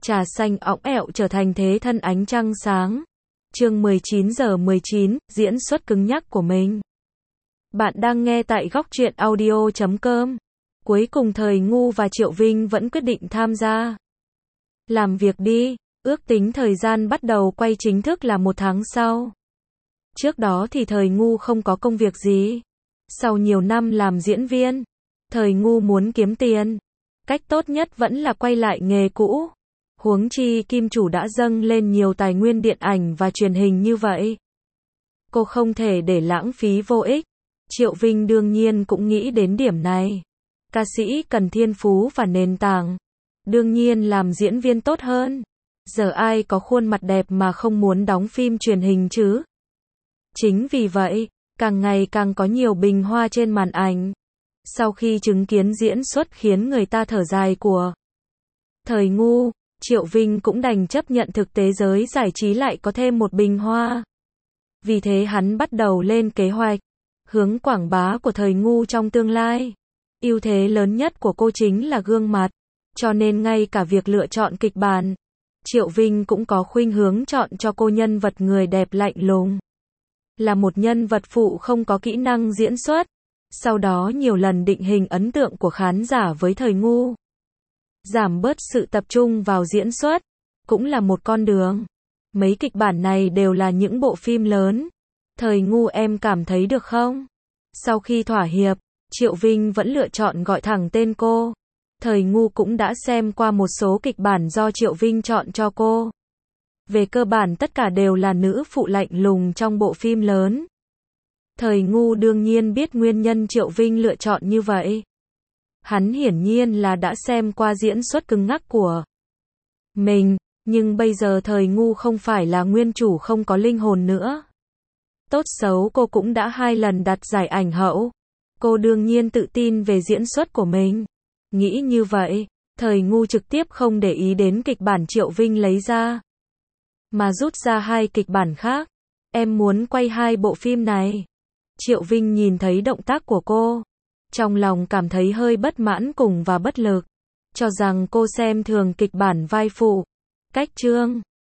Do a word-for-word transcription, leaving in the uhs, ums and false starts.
Trà xanh óng ẹo trở thành thế thân ánh trăng sáng. Chương mười chín giờ mười chín, diễn xuất cứng nhắc của mình. Bạn đang nghe tại góc truyện audio chấm com. Cuối cùng Thời Ngu và Triệu Vinh vẫn quyết định tham gia. Làm việc đi, ước tính thời gian bắt đầu quay chính thức là một tháng sau. Trước đó thì Thời Ngu không có công việc gì. Sau nhiều năm làm diễn viên, Thời Ngu muốn kiếm tiền. Cách tốt nhất vẫn là quay lại nghề cũ. Huống chi kim chủ đã dâng lên nhiều tài nguyên điện ảnh và truyền hình như vậy. Cô không thể để lãng phí vô ích. Triệu Vinh đương nhiên cũng nghĩ đến điểm này. Ca sĩ cần thiên phú và nền tảng. Đương nhiên làm diễn viên tốt hơn. Giờ ai có khuôn mặt đẹp mà không muốn đóng phim truyền hình chứ? Chính vì vậy, càng ngày càng có nhiều bình hoa trên màn ảnh. Sau khi chứng kiến diễn xuất khiến người ta thở dài của Thời Ngu, Triệu Vinh cũng đành chấp nhận thực tế giới giải trí lại có thêm một bình hoa. Vì thế hắn bắt đầu lên kế hoạch, hướng quảng bá của Thời Ngu trong tương lai. Ưu thế lớn nhất của cô chính là gương mặt, cho nên ngay cả việc lựa chọn kịch bản, Triệu Vinh cũng có khuynh hướng chọn cho cô nhân vật người đẹp lạnh lùng. Là một nhân vật phụ không có kỹ năng diễn xuất, sau đó nhiều lần định hình ấn tượng của khán giả với Thời Ngu. Giảm bớt sự tập trung vào diễn xuất, cũng là một con đường. Mấy kịch bản này đều là những bộ phim lớn. Thời Ngu em cảm thấy được không? Sau khi thỏa hiệp, Triệu Vinh vẫn lựa chọn gọi thẳng tên cô. Thời Ngu cũng đã xem qua một số kịch bản do Triệu Vinh chọn cho cô. Về cơ bản tất cả đều là nữ phụ lạnh lùng trong bộ phim lớn. Thời Ngu đương nhiên biết nguyên nhân Triệu Vinh lựa chọn như vậy. Hắn hiển nhiên là đã xem qua diễn xuất cứng ngắc của mình, nhưng bây giờ Thời Ngu không phải là nguyên chủ không có linh hồn nữa. Tốt xấu cô cũng đã hai lần đạt giải ảnh hậu. Cô đương nhiên tự tin về diễn xuất của mình. Nghĩ như vậy, Thời Ngu trực tiếp không để ý đến kịch bản Triệu Vinh lấy ra, mà rút ra hai kịch bản khác. Em muốn quay hai bộ phim này. Triệu Vinh nhìn thấy động tác của cô, trong lòng cảm thấy hơi bất mãn cùng và bất lực, cho rằng cô xem thường kịch bản vai phụ. Cách chương